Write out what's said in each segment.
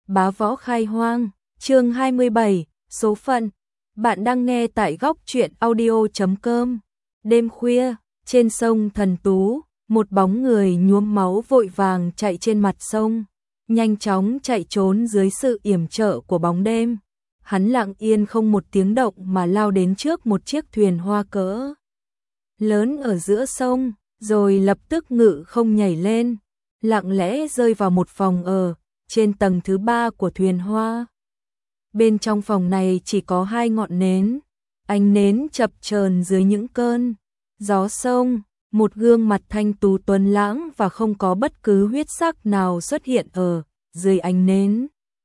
Bá Võ Khai Hoang, chương 27, số phận. Bạn đang nghe tại góc truyện audio.com. Đêm khuya, trên sông Thần Tú, một bóng người nhuốm máu vội vàng chạy trên mặt sông, nhanh chóng chạy trốn dưới sự yểm trợ của bóng đêm. Hắn lặng yên không một tiếng động mà lao đến trước một chiếc thuyền hoa cỡ lớn ở giữa sông, rồi lập tức ngự không nhảy lên, lặng lẽ rơi vào một phòng ở trên tầng thứ 3 của thuyền hoa. Bên trong phòng này chỉ có 2 ngọn nến, ánh nến chập chờn dưới những cơn gió sông, một gương mặt thanh tú tuấn lãng và không có bất cứ huyết sắc nào xuất hiện ở dưới ánh nến.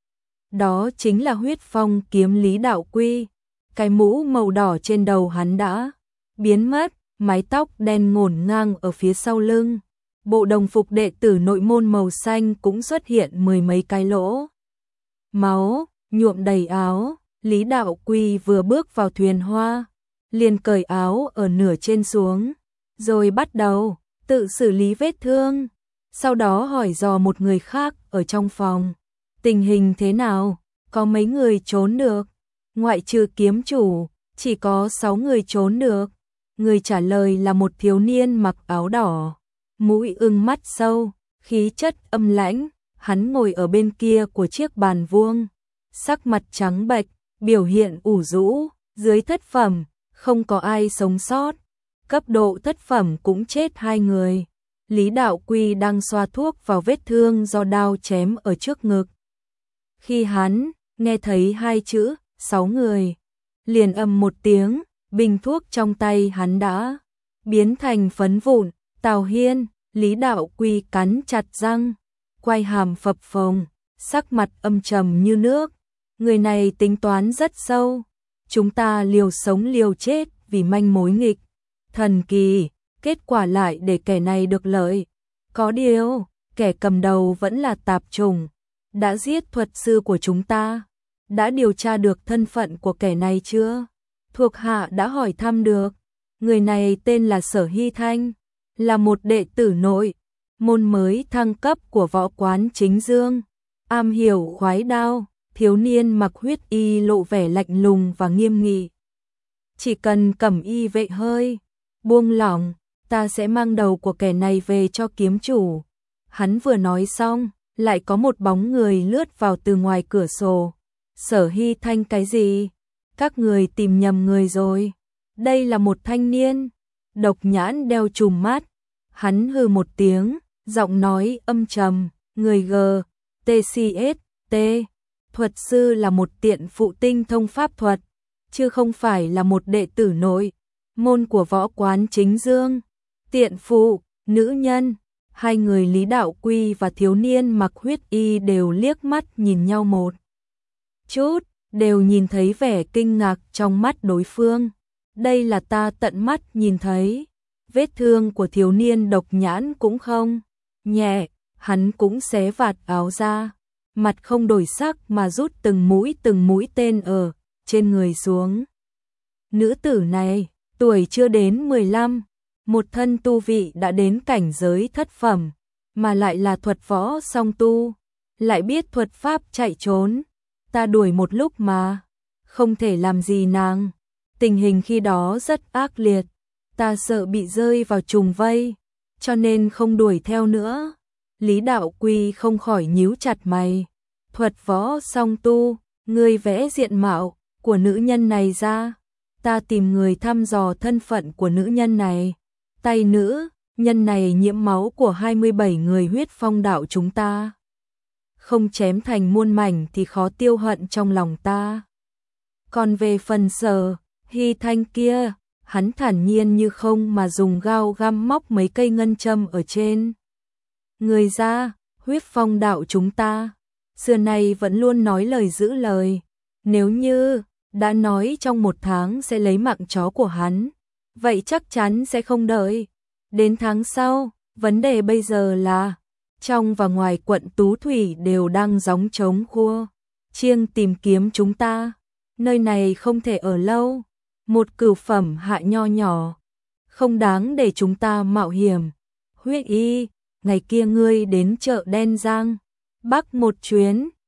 Đó chính là Huyết Phong kiếm Lý Đạo Quy. Cái mũ màu đỏ trên đầu hắn đã biến mất, mái tóc đen ngổn ngang ở phía sau lưng. Bộ đồng phục đệ tử nội môn màu xanh cũng xuất hiện 10 mấy cái lỗ máu nhuộm đầy áo. Lý Đạo Quy vừa bước vào thuyền hoa, liền cởi áo ở nửa trên xuống, rồi bắt đầu tự xử lý vết thương. Sau đó hỏi dò một người khác ở trong phòng, tình hình thế nào, có mấy người trốn được? Ngoại trừ kiếm chủ, chỉ có 6 người trốn được. Người trả lời là một thiếu niên mặc áo đỏ, mũi ưng mắt sâu, khí chất âm lãnh. Hắn ngồi ở bên kia của chiếc bàn vuông, sắc mặt trắng bệch, biểu hiện ủ rũ. Dưới thất phẩm, không có ai sống sót, cấp độ thất phẩm cũng chết 2 người. Lý Đạo Quy đang xoa thuốc vào vết thương do đao chém ở trước ngực. Khi hắn nghe thấy 2 chữ 6 người, liền ầm một tiếng, bình thuốc trong tay hắn đã biến thành phấn vụn. Tào Hiên, Lý Đạo Quy cắn chặt răng, quay hàm phập phồng, sắc mặt âm trầm như nước. Người này tính toán rất sâu, chúng ta liều sống liều chết vì manh mối nghịch thần kỳ, kết quả lại để kẻ này được lợi. Có điều, kẻ cầm đầu vẫn là tạp chủng, đã giết thuật sư của chúng ta. Đã điều tra được thân phận của kẻ này chưa? Thuộc hạ đã hỏi thăm được. Người này tên là Sở Hy Thanh, là một đệ tử nội môn mới thăng cấp của võ quán Chính Dương, am hiểu khoái đao. Thiếu niên mặc huyết y lộ vẻ lạnh lùng và nghiêm nghị. Chỉ cần cẩm y vệ hơi buông lỏng, ta sẽ mang đầu của kẻ này về cho kiếm chủ. Hắn vừa nói xong, lại có một bóng người lướt vào từ ngoài cửa sổ. Sở Hy Thanh cái gì? Các người tìm nhầm người rồi. Đây là một thanh niên độc nhãn đeo trùm mắt. Hắn hừ một tiếng, giọng nói âm trầm, người GTCST. Thuật sư là một tiện phụ tinh thông pháp thuật, chứ không phải là một đệ tử nội môn của võ quán Chính Dương. Tiện phụ, nữ nhân. 2 người Lý Đạo Quy và thiếu niên mặc huyết y đều liếc mắt nhìn nhau một chút, đều nhìn thấy vẻ kinh ngạc trong mắt đối phương. Đây là ta tận mắt nhìn thấy. Vết thương của thiếu niên độc nhãn cũng không nhẹ, hắn cũng xé vạt áo ra, mặt không đổi sắc mà rút từng mũi tên ở trên người xuống. Nữ tử này, tuổi chưa đến 15, một thân tu vị đã đến cảnh giới thất phẩm, mà lại là thuật võ song tu, lại biết thuật pháp chạy trốn. Ta đuổi một lúc mà không thể làm gì nàng. Tình hình khi đó rất ác liệt, ta sợ bị rơi vào trùng vây, cho nên không đuổi theo nữa. Lý Đạo Quy không khỏi nhíu chặt mày. Thuật võ song tu, ngươi vẽ diện mạo của nữ nhân này ra, ta tìm người thăm dò thân phận của nữ nhân này. Tay nữ nhân này nhiễm máu của 27 người Huyết Phong đạo chúng ta, không chém thành muôn mảnh thì khó tiêu hận trong lòng ta. Còn về phần Sở Hy Thanh kia, hắn thản nhiên như không mà dùng gao găm móc mấy cây ngân châm ở trên người ra. Huyết Phong đạo chúng ta xưa nay vẫn luôn nói lời giữ lời, nếu như đã nói trong 1 tháng sẽ lấy mạng chó của hắn, vậy chắc chắn sẽ không đợi đến tháng sau. Vấn đề bây giờ là trong và ngoài quận Tú Thủy đều đang gióng trống khua chiêng tìm kiếm chúng ta. Nơi này không thể ở lâu, một cửu phẩm hạ nho nhỏ, không đáng để chúng ta mạo hiểm. Huyết y, ngày kia ngươi đến chợ Đen Giang Bắc một chuyến,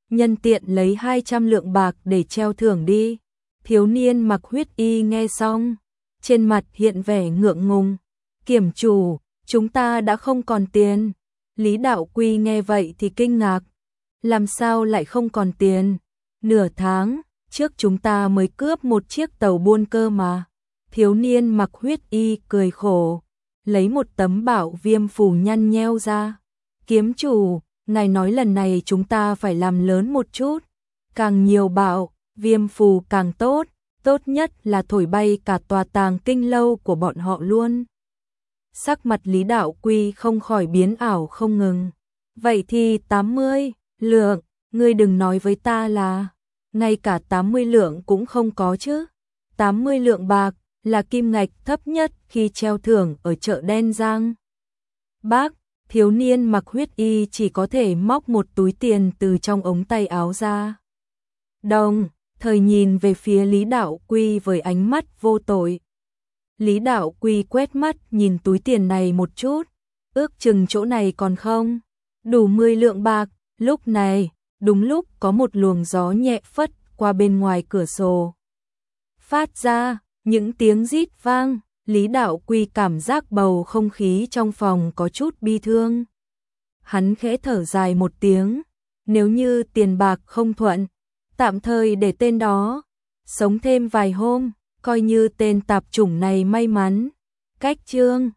nhân tiện lấy 200 lượng bạc để treo thưởng đi. Thiếu niên mặc huyết y nghe xong, trên mặt hiện vẻ ngượng ngùng. Kiểm chủ, chúng ta đã không còn tiền. Lý Đạo Quy nghe vậy thì kinh ngạc. Làm sao lại không còn tiền? Nửa tháng trước chúng ta mới cướp một chiếc tàu buôn cơ mà. Thiếu niên mặc huyết y cười khổ, lấy một tấm bảo viêm phù nhăn nheo ra. Kiếm chủ, ngài nói lần này chúng ta phải làm lớn một chút. Càng nhiều bảo viêm phù càng tốt, tốt nhất là thổi bay cả tòa Tàng Kinh lâu của bọn họ luôn. Sắc mặt Lý Đạo Quy không khỏi biến ảo không ngừng. Vậy thì 80 lượng, ngươi đừng nói với ta là ngay cả 80 lượng cũng không có chứ. 80 lượng bạc là kim ngạch thấp nhất khi treo thưởng ở chợ đen Giang. Bác, thiếu niên mặc huyết y chỉ có thể móc một túi tiền từ trong ống tay áo ra. Đồng thời nhìn về phía Lý Đạo Quy với ánh mắt vô tội. Lý Đạo Quy quét mắt nhìn túi tiền này một chút, ước chừng chỗ này còn không đủ 10 lượng bạc. Lúc này, đúng lúc có một luồng gió nhẹ phất qua bên ngoài cửa sổ. Phát ra những tiếng rít vang, Lý Đạo Quy cảm giác bầu không khí trong phòng có chút bi thương. Hắn khẽ thở dài một tiếng, nếu như tiền bạc không thuận, tạm thời để tên đó sống thêm vài hôm, coi như tên tạp chủng này may mắn. Cách chương